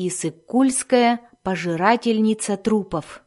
Иссык-Кульская пожирательница трупов.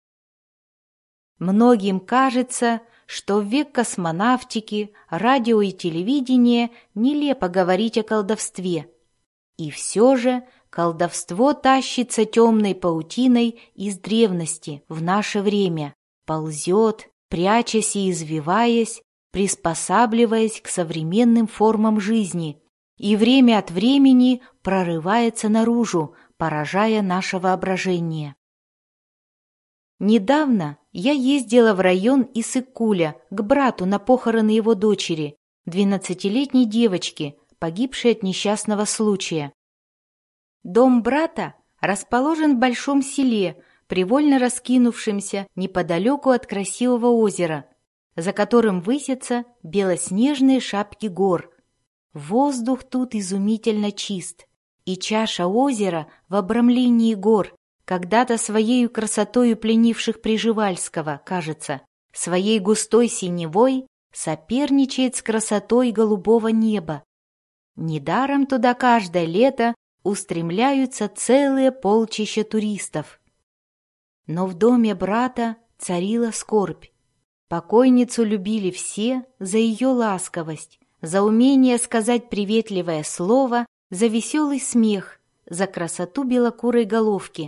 Многим кажется, что в век космонавтики, радио и телевидения нелепо говорить о колдовстве. И все же колдовство тащится темной паутиной из древности в наше время, ползет, прячась и извиваясь, приспосабливаясь к современным формам жизни, и время от времени прорывается наружу, поражая наше воображение. Недавно я ездила в район Иссык-Куля к брату на похороны его дочери, 12-летней девочки, погибшей от несчастного случая. Дом брата расположен в большом селе, привольно раскинувшемся неподалеку от красивого озера, за которым высятся белоснежные шапки гор. Воздух тут изумительно чист, и чаша озера в обрамлении гор, когда-то своею красотою пленивших Пржевальского, кажется, своей густой синевой соперничает с красотой голубого неба. Недаром туда каждое лето устремляются целые полчища туристов. Но в доме брата царила скорбь. Покойницу любили все за ее ласковость, за умение сказать приветливое слово, за веселый смех, за красоту белокурой головки.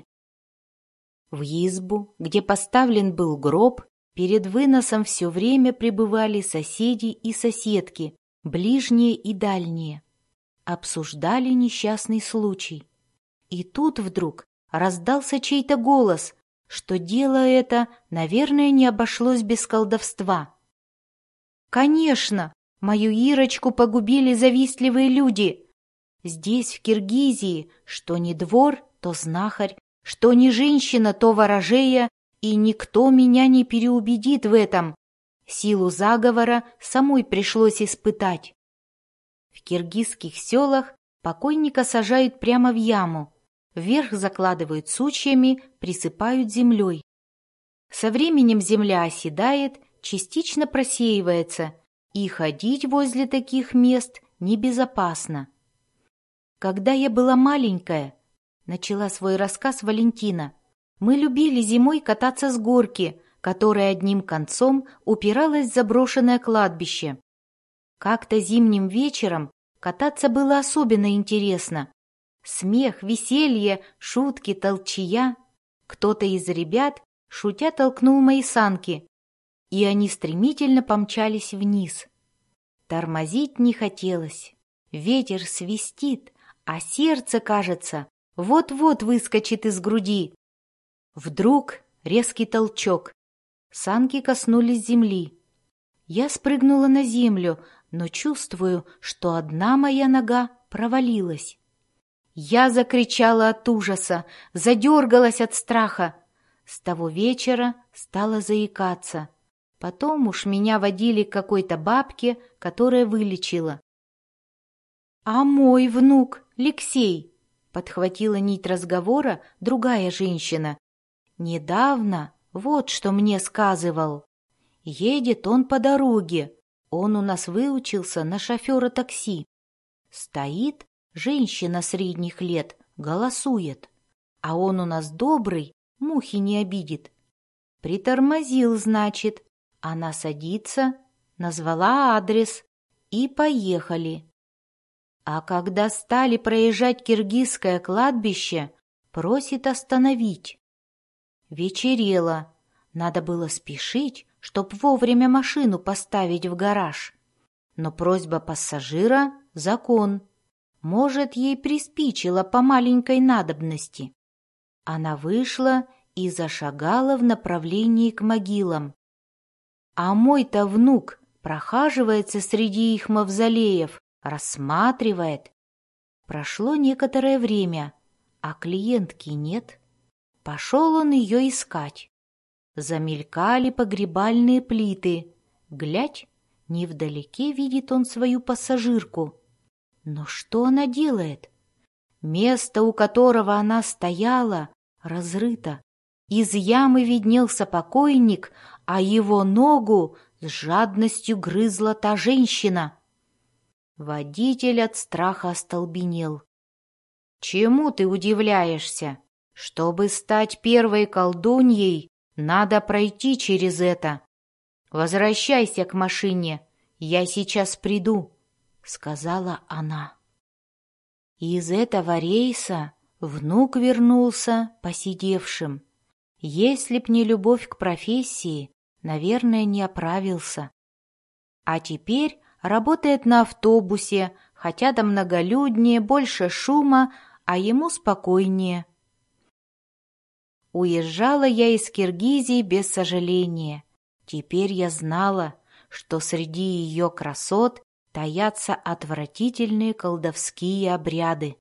В избу, где поставлен был гроб, перед выносом все время пребывали соседи и соседки, ближние и дальние. Обсуждали несчастный случай. И тут вдруг раздался чей-то голос, что дело это, наверное, не обошлось без колдовства. «Конечно, мою Ирочку погубили завистливые люди. Здесь, в Киргизии, что не двор, то знахарь, что не женщина, то ворожея, и никто меня не переубедит в этом. Силу заговора самой пришлось испытать». В киргизских селах покойника сажают прямо в яму, вверх закладывают сучьями, присыпают землей. Со временем земля оседает, частично просеивается, и ходить возле таких мест небезопасно. Когда я была маленькая, начала свой рассказ Валентина, мы любили зимой кататься с горки, которая одним концом упиралась в заброшенное кладбище. Как-то зимним вечером кататься было особенно интересно. Смех, веселье, шутки, толчья. Кто-то из ребят, шутя, толкнул мои санки, и они стремительно помчались вниз. Тормозить не хотелось. Ветер свистит, а сердце, кажется, вот-вот выскочит из груди. Вдруг резкий толчок. Санки коснулись земли. Я спрыгнула на землю, но чувствую, что одна моя нога провалилась. Я закричала от ужаса, задергалась от страха. С того вечера стала заикаться. Потом уж меня водили к какой-то бабке, которая вылечила. «А мой внук, Лексей», — подхватила нить разговора другая женщина, «недавно вот что мне сказывал. Едет он по дороге, он у нас выучился на шофера такси. Стоит женщина средних лет, голосует, а он у нас добрый, мухи не обидит. Притормозил, значит, она садится, назвала адрес, и поехали. А когда стали проезжать киргизское кладбище, просит остановить. Вечерело, надо было спешить, чтоб вовремя машину поставить в гараж. Но просьба пассажира — закон. Может, ей приспичило по маленькой надобности. Она вышла и зашагала в направлении к могилам. А мой-то внук прохаживается среди их мавзолеев, рассматривает. Прошло некоторое время, а клиентки нет. Пошел он ее искать. Замелькали погребальные плиты. Глядь, невдалеке видит он свою пассажирку. Но что она делает? Место, у которого она стояла, разрыто. Из ямы виднелся покойник, а его ногу с жадностью грызла та женщина. Водитель от страха остолбенел. Чему ты удивляешься? Чтобы стать первой колдуньей, надо пройти через это. Возвращайся к машине, я сейчас приду», — сказала она. Из этого рейса внук вернулся посидевшим. Если б не любовь к профессии, наверное, не оправился. А теперь работает на автобусе, хотя там многолюднее, больше шума, а ему спокойнее. Уезжала я из Киргизии без сожаления. Теперь я знала, что среди ее красот таятся отвратительные колдовские обряды.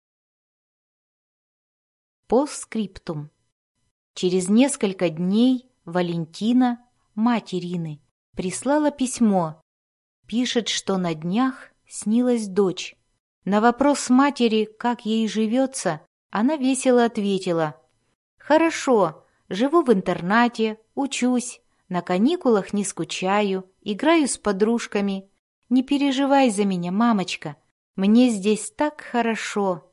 Постскриптум. Через несколько дней Валентина, мать Ирины, прислала письмо. Пишет, что на днях снилась дочь. На вопрос матери, как ей живется, она весело ответила: «Хорошо, живу в интернате, учусь, на каникулах не скучаю, играю с подружками. Не переживай за меня, мамочка, мне здесь так хорошо».